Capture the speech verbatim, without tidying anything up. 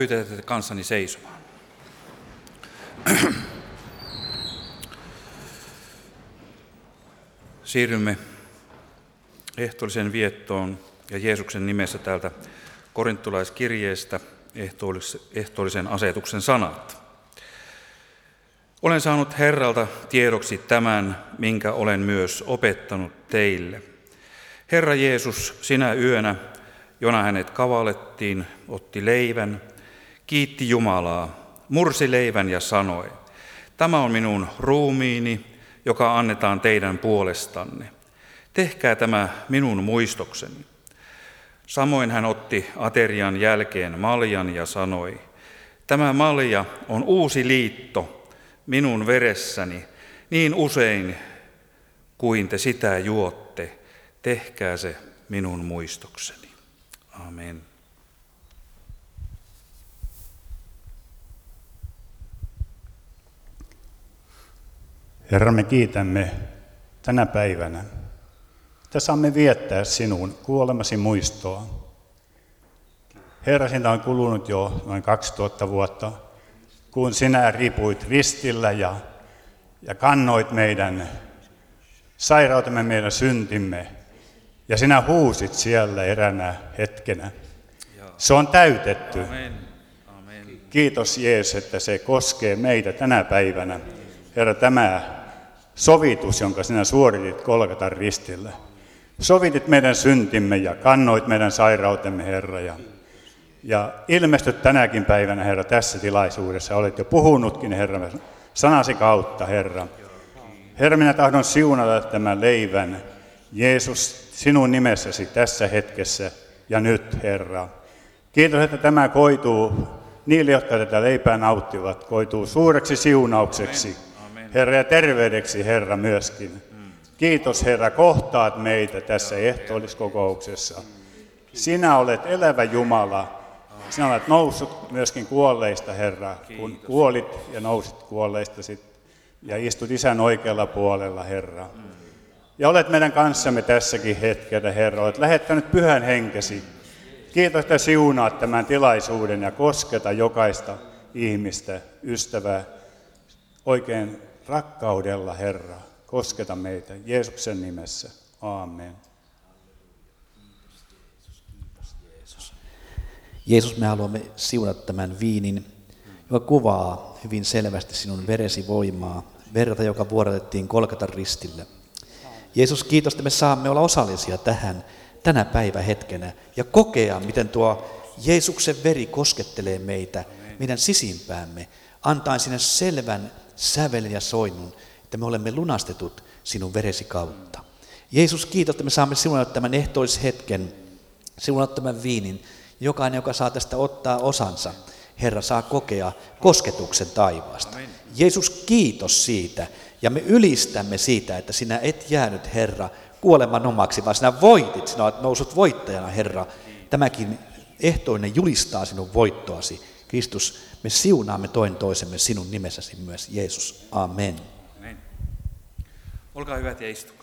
Pyytätte teitä kanssani seisomaan. Siirrymme ehtoollisen viettoon ja Jeesuksen nimessä täältä korintolaiskirjeestä ehtoollisen asetuksen sanat. Olen saanut Herralta tiedoksi tämän, minkä olen myös opettanut teille. Herra Jeesus, sinä yönä, jona hänet kavallettiin, otti leivän, kiitti Jumalaa, mursi leivän ja sanoi, tämä on minun ruumiini, joka annetaan teidän puolestanne. Tehkää tämä minun muistokseni. Samoin hän otti aterian jälkeen maljan ja sanoi, tämä malja on uusi liitto minun veressäni, niin usein kuin te sitä juotte, tehkää se minun muistokseni. Amen. Herra, me kiitämme tänä päivänä, että saamme viettää sinun kuolemasi muistoa. Herra, siitä on kulunut jo noin kaksituhatta vuotta, kun sinä ripuit ristillä ja, ja kannoit meidän sairautemme, meidän syntimme, ja sinä huusit siellä eränä hetkenä. Se on täytetty. Amen. Amen. Kiitos Jeesus, että se koskee meitä tänä päivänä. Herra, tämä sovitus, jonka sinä suoritit Golgatan ristillä. Sovitit meidän syntimme ja kannoit meidän sairautemme, Herra. Ja, ja ilmestyt tänäkin päivänä, Herra, tässä tilaisuudessa. Olet jo puhunutkin, Herra, sanasi kautta, Herra. Herra, minä tahdon siunata tämän leivän, Jeesus, sinun nimessäsi tässä hetkessä ja nyt, Herra. Kiitos, että tämä koituu niille, jotka tätä leipää nauttivat, koituu suureksi siunaukseksi. Herra, ja terveydeksi, Herra, myöskin. Kiitos, Herra, kohtaat meitä tässä ehtoolliskokouksessa. Sinä olet elävä Jumala. Sinä olet noussut myöskin kuolleista, Herra, kun kuolit ja nousit kuolleista sit, ja istut Isän oikealla puolella, Herra. Ja olet meidän kanssamme tässäkin hetkellä, Herra. Olet lähettänyt pyhän henkesi. Kiitos, että siunaat tämän tilaisuuden ja kosketa jokaista ihmistä, ystävää, oikein rakkaudella, Herra. Kosketa meitä Jeesuksen nimessä. Aamen. Jeesus, me haluamme siunata tämän viinin, joka kuvaa hyvin selvästi sinun veresi voimaa, verta, joka vuodatettiin Golgatan ristillä. Jeesus, kiitos, että me saamme olla osallisia tähän tänä päivähetkenä ja kokea, miten tuo Jeesuksen veri koskettelee meitä, meidän sisimpäämme, antaen sinne selvän sävelen ja soinnun, että me olemme lunastetut sinun veresi kautta. Jeesus, kiitos, että me saamme siunata tämän ehtoollishetken, siunata tämän viinin. Jokainen, joka saa tästä ottaa osansa, Herra, saa kokea kosketuksen taivaasta. Amen. Jeesus, kiitos siitä, ja me ylistämme siitä, että sinä et jäänyt, Herra, kuoleman omaksi, vaan sinä voitit, sinä olet noussut voittajana, Herra. Tämäkin ehtoollinen julistaa sinun voittoasi. Kristus, me siunaamme toinen toisemme sinun nimessäsi myös, Jeesus. Amen. Amen. Olkaa hyvät ja istukaa.